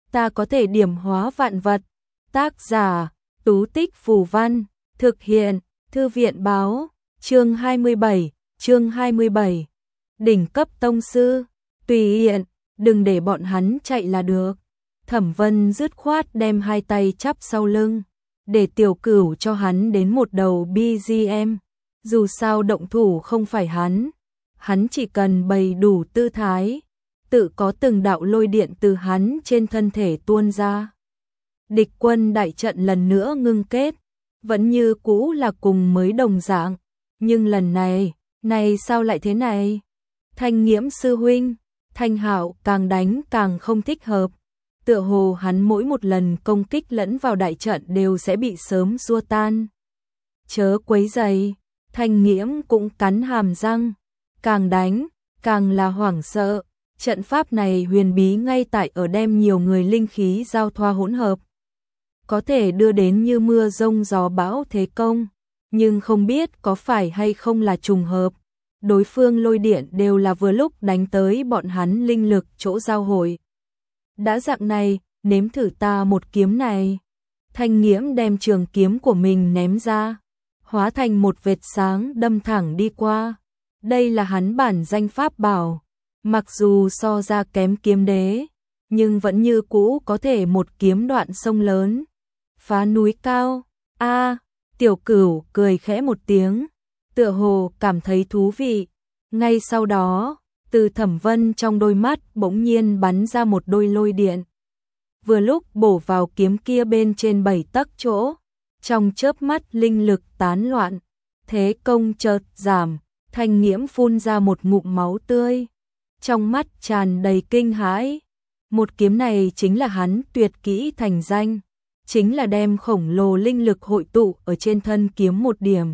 ta có thể điểm hóa vạn vật. Tác giả, Tú Tích Phù Văn, thực hiện, Thư viện Báo, chương 27, đỉnh cấp tông sư, tùy hiện, đừng để bọn hắn chạy là được. Thẩm Vân dứt khoát đem hai tay chắp sau lưng, để Tiểu Cửu cho hắn đến một đầu BGM, dù sao động thủ không phải hắn chỉ cần bày đủ tư thái, tự có từng đạo lôi điện từ hắn trên thân thể tuôn ra. Địch quân đại trận lần nữa ngưng kết, vẫn như cũ là cùng mới đồng dạng, nhưng lần này sao lại thế này? Thanh Nghiễm sư huynh, Thanh Hạo càng đánh càng không thích hợp, tựa hồ hắn mỗi một lần công kích lẫn vào đại trận đều sẽ bị sớm xua tan. Chớ quấy rầy, Thanh Nghiễm cũng cắn hàm răng, càng đánh càng là hoảng sợ, trận pháp này huyền bí ngay tại ở đem nhiều người linh khí giao thoa hỗn hợp, có thể đưa đến như mưa rông gió bão thế công, nhưng không biết có phải hay không là trùng hợp, đối phương lôi điện đều là vừa lúc đánh tới bọn hắn linh lực chỗ giao hội. Đã dạng này, nếm thử ta một kiếm này. Thanh Nghiễm đem trường kiếm của mình ném ra, hóa thành một vệt sáng đâm thẳng đi qua. Đây là hắn bản danh pháp bảo, mặc dù so ra kém kiếm đế, nhưng vẫn như cũ có thể một kiếm đoạn sông lớn, phá núi cao. Tiểu Cửu cười khẽ một tiếng, tựa hồ cảm thấy thú vị. Ngay sau đó, từ Thẩm Vân trong đôi mắt bỗng nhiên bắn ra một đôi lôi điện, vừa lúc bổ vào kiếm kia bên trên 7 tấc chỗ. Trong chớp mắt linh lực tán loạn, thế công chợt giảm, Thanh Nghiễm phun ra một ngụm máu tươi, trong mắt tràn đầy kinh hãi. Một kiếm này chính là hắn tuyệt kỹ thành danh, chính là đem khổng lồ linh lực hội tụ ở trên thân kiếm một điểm,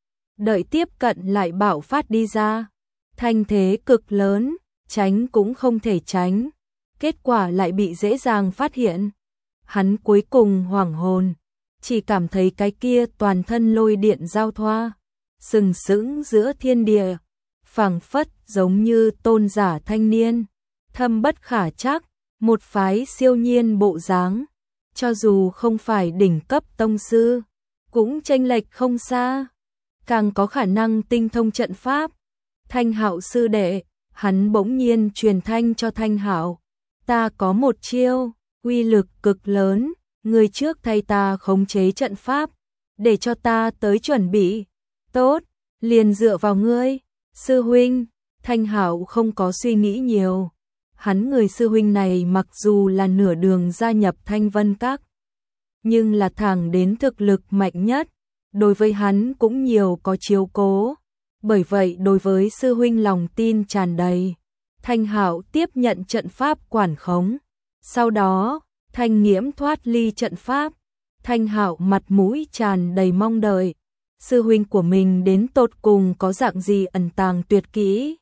đợi tiếp cận lại bạo phát đi ra, thanh thế cực lớn, tránh cũng không thể tránh, kết quả lại bị dễ dàng phát hiện. Hắn cuối cùng hoảng hồn, chỉ cảm thấy cái kia toàn thân lôi điện giao thoa, sừng sững giữa thiên địa, phảng phất giống như tôn giả thanh niên, thâm bất khả trắc, một phái siêu nhiên bộ dáng, cho dù không phải đỉnh cấp tông sư, cũng chênh lệch không xa, càng có khả năng tinh thông trận pháp. Thanh Hạo sư đệ, hắn bỗng nhiên truyền thanh cho Thanh Hạo, ta có một chiêu, uy lực cực lớn, người trước thay ta khống chế trận pháp, để cho ta tới chuẩn bị. Tốt, liền dựa vào ngươi, sư huynh. Thanh Hạo không có suy nghĩ nhiều, hắn người sư huynh này mặc dù là nửa đường gia nhập Thanh Vân Các, nhưng là thẳng đến thực lực mạnh nhất, đối với hắn cũng nhiều có chiếu cố, bởi vậy đối với sư huynh lòng tin tràn đầy. Thanh Hạo tiếp nhận trận pháp quản khống, sau đó Thanh Nghiễm thoát ly trận pháp. Thanh Hạo mặt mũi tràn đầy mong đợi, sư huynh của mình đến tột cùng có dạng gì ẩn tàng tuyệt kỹ.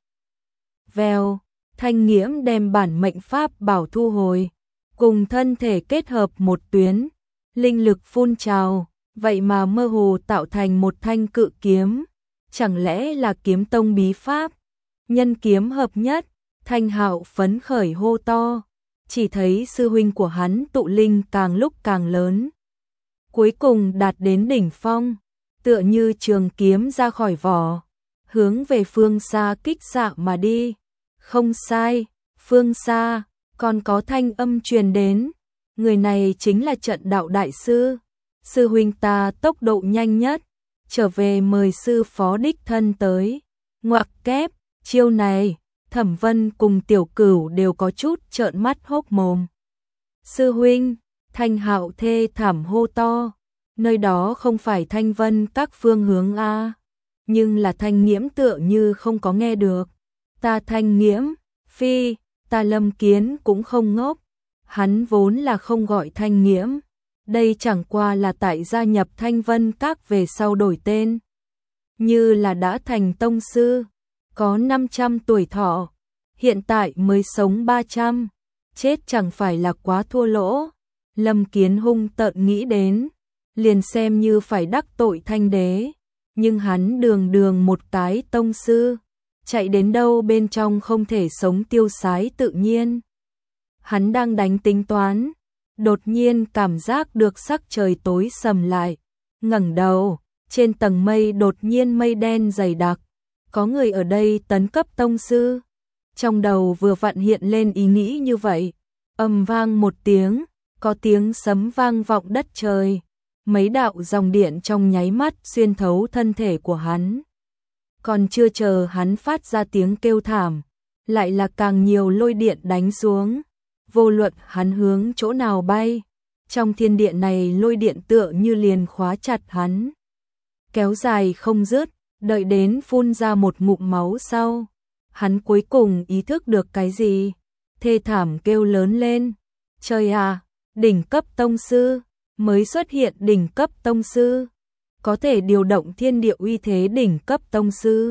Vèo, Thanh Nghiễm đem bản mệnh pháp bảo thu hồi, cùng thân thể kết hợp một tuyến, linh lực phun trào, vậy mà mơ hồ tạo thành một thanh cự kiếm, chẳng lẽ là kiếm tông bí pháp, nhân kiếm hợp nhất. Thanh Hạo phấn khởi hô to, chỉ thấy sư huynh của hắn tụ linh càng lúc càng lớn, cuối cùng đạt đến đỉnh phong, tựa như trường kiếm ra khỏi vỏ, hướng về phương xa kích xạ mà đi. Không sai, phương xa, còn có thanh âm truyền đến, người này chính là trận đạo đại sư. Sư huynh ta tốc độ nhanh nhất, trở về mời sư phó đích thân tới. Ngoặc kép, chiêu này, Thẩm Vân cùng Tiểu Cửu đều có chút trợn mắt hốc mồm. Sư huynh, Thanh Hạo thê thảm hô to, nơi đó không phải Thanh Vân Các phương hướng a, nhưng là Thanh Nghiễm tựa như không có nghe được. Ta Thanh Nghiễm, phi, ta Lâm Kiến cũng không ngốc, hắn vốn là không gọi Thanh Nghiễm, đây chẳng qua là tại gia nhập Thanh Vân Các về sau đổi tên, như là đã thành tông sư, có 500 tuổi thọ, hiện tại mới sống 300, chết chẳng phải là quá thua lỗ. Lâm Kiến hung tợn nghĩ đến, liền xem như phải đắc tội Thanh đế, nhưng hắn đường đường một cái tông sư, chạy đến đâu bên trong không thể sống tiêu sái tự nhiên. Hắn đang đánh tính toán, đột nhiên cảm giác được sắc trời tối sầm lại, ngẩng đầu, trên tầng mây đột nhiên mây đen dày đặc, có người ở đây tấn cấp tông sư. Trong đầu vừa vặn hiện lên ý nghĩ như vậy, ầm vang một tiếng, có tiếng sấm vang vọng đất trời, mấy đạo dòng điện trong nháy mắt xuyên thấu thân thể của hắn. Còn chưa chờ hắn phát ra tiếng kêu thảm, lại là càng nhiều lôi điện đánh xuống, vô luận hắn hướng chỗ nào bay, trong thiên địa này lôi điện tựa như liền khóa chặt hắn. Kéo dài không dứt, đợi đến phun ra một ngụm máu sau, hắn cuối cùng ý thức được cái gì, thê thảm kêu lớn lên, trời à, đỉnh cấp tông sư, mới xuất hiện đỉnh cấp tông sư, có thể điều động thiên địa uy thế đỉnh cấp tông sư.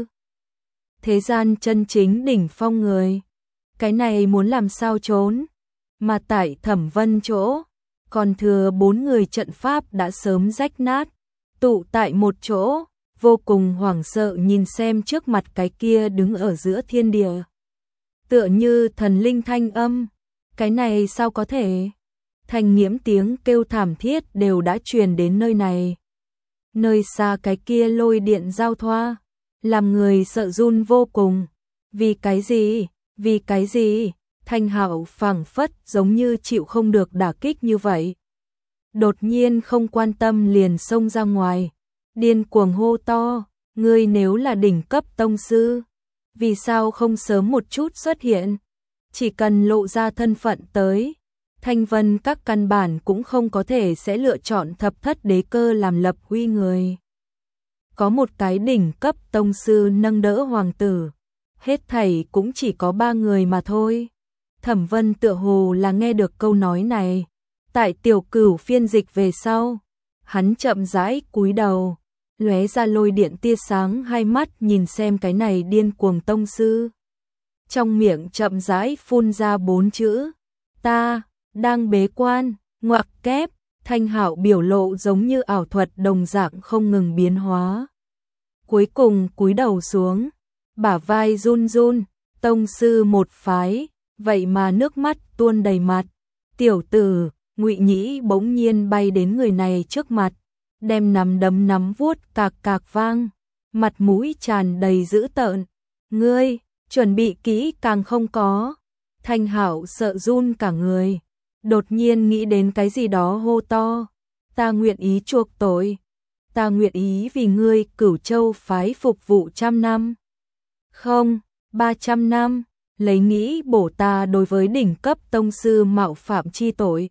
Thế gian chân chính đỉnh phong người, cái này muốn làm sao trốn, mà tại Thẩm Vân chỗ, còn thừa 4 người trận pháp đã sớm rách nát, tụ tại một chỗ, vô cùng hoảng sợ nhìn xem trước mặt cái kia đứng ở giữa thiên địa. Tựa như thần linh thanh âm, cái này sao có thể? Thành nghiễm tiếng kêu thảm thiết đều đã truyền đến nơi này. Nơi xa cái kia lôi điện giao thoa, làm người sợ run vô cùng. Vì cái gì? Vì cái gì? Thanh Hạo phảng phất giống như chịu không được đả kích như vậy. Đột nhiên không quan tâm liền xông ra ngoài, điên cuồng hô to, ngươi nếu là đỉnh cấp tông sư, vì sao không sớm một chút xuất hiện? Chỉ cần lộ ra thân phận tới, Thanh Vân các căn bản cũng không có thể sẽ lựa chọn thập thất đế cơ làm lập uy người. Có một cái đỉnh cấp tông sư nâng đỡ hoàng tử, hết thảy cũng chỉ có 3 người mà thôi. Thẩm Vân tựa hồ là nghe được câu nói này, tại Tiểu Cửu phiên dịch về sau, hắn chậm rãi cúi đầu, lóe ra lôi điện tia sáng, hai mắt nhìn xem cái này điên cuồng tông sư. Trong miệng chậm rãi phun ra 4 chữ, ta đang bế quan, ngoặc kép. Thanh Hạo biểu lộ giống như ảo thuật đồng dạng không ngừng biến hóa. Cuối cùng cúi đầu xuống, bả vai run run, tông sư một phái, vậy mà nước mắt tuôn đầy mặt. Tiểu tử, Ngụy Nhĩ bỗng nhiên bay đến người này trước mặt, đem nắm đấm nắm vuốt cạc cạc vang, mặt mũi tràn đầy dữ tợn. Ngươi, chuẩn bị kỹ càng không có? Thanh Hạo sợ run cả người, đột nhiên nghĩ đến cái gì đó hô to, ta nguyện ý chuộc tội, ta nguyện ý vì ngươi Cửu Châu phái phục vụ 100 năm. Không, 300 năm, lấy nghĩ bổ ta đối với đỉnh cấp tông sư mạo phạm chi tội.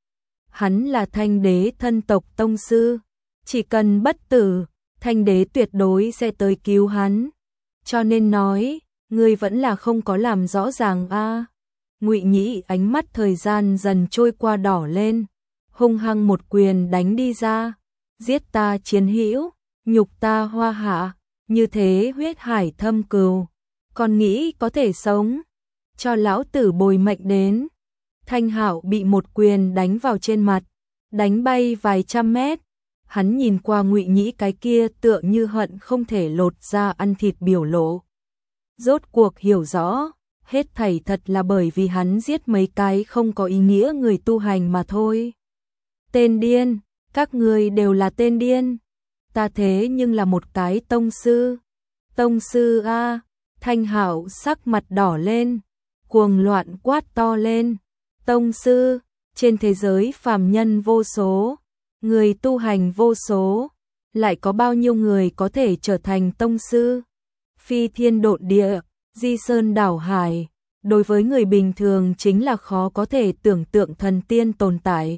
Hắn là Thanh đế thân tộc tông sư, chỉ cần bất tử, Thanh đế tuyệt đối sẽ tới cứu hắn. Cho nên nói, ngươi vẫn là không có làm rõ ràng a. Ngụy Nhĩ ánh mắt thời gian dần trôi qua đỏ lên, hung hăng một quyền đánh đi ra, giết ta chiến hữu, nhục ta hoa hạ, như thế huyết hải thâm cừu, còn nghĩ có thể sống, cho lão tử bồi mệnh đến. Thanh Hạo bị một quyền đánh vào trên mặt, đánh bay vài trăm mét. Hắn nhìn qua Ngụy Nhĩ cái kia tựa như hận không thể lột ra ăn thịt biểu lộ. Rốt cuộc hiểu rõ, hết thảy thật là bởi vì hắn giết mấy cái không có ý nghĩa người tu hành mà thôi. Tên điên, các ngươi đều là tên điên. Ta thế nhưng là một cái tông sư. Tông sư a. Thanh Hạo sắc mặt đỏ lên, cuồng loạn quát to lên. Tông sư, trên thế giới phàm nhân vô số, người tu hành vô số, lại có bao nhiêu người có thể trở thành tông sư? Phi thiên độn địa, di sơn đảo hải, đối với người bình thường chính là khó có thể tưởng tượng thần tiên tồn tại.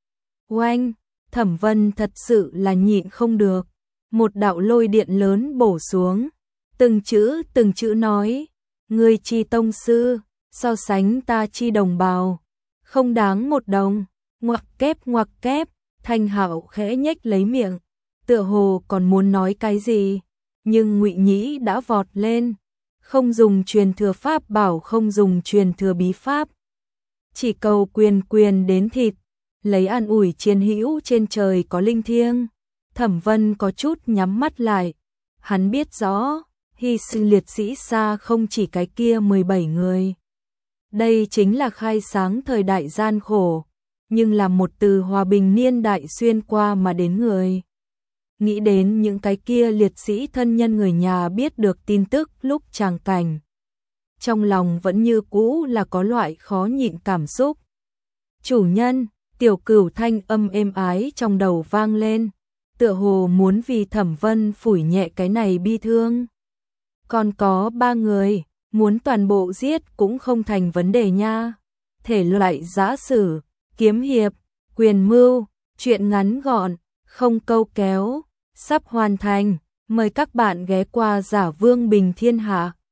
Oanh, Thẩm Vân thật sự là nhịn không được, một đạo lôi điện lớn bổ xuống, từng chữ nói, ngươi chi tông sư, so sánh ta chi đồng bào, không đáng một đồng. Ngoặc kép, Thanh Hạo khẽ nhếch lấy miệng, tựa hồ còn muốn nói cái gì, nhưng Ngụy Nhĩ đã vọt lên, không dùng truyền thừa pháp bảo, không dùng truyền thừa bí pháp, chỉ cầu quyền đến thịt, lấy an ủi chiến hữu trên trời có linh thiêng. Thẩm Vân có chút nhắm mắt lại, hắn biết rõ, hy sinh liệt sĩ xa không chỉ cái kia 17 người. Đây chính là khai sáng thời đại gian khổ, nhưng là một từ hòa bình niên đại xuyên qua mà đến người. Nghĩ đến những cái kia liệt sĩ thân nhân người nhà biết được tin tức lúc tràng cảnh. Trong lòng vẫn như cũ là có loại khó nhịn cảm xúc. Chủ nhân, Tiểu Cửu thanh âm êm ái trong đầu vang lên, tựa hồ muốn vì Thẩm Vân phủi nhẹ cái này bi thương. Còn có 3 người, muốn toàn bộ giết cũng không thành vấn đề nha. Thể loại giã sử, kiếm hiệp, quyền mưu, truyện ngắn gọn, không câu kéo, sắp hoàn thành. Mời các bạn ghé qua Giả Vương Bình Thiên Hạ.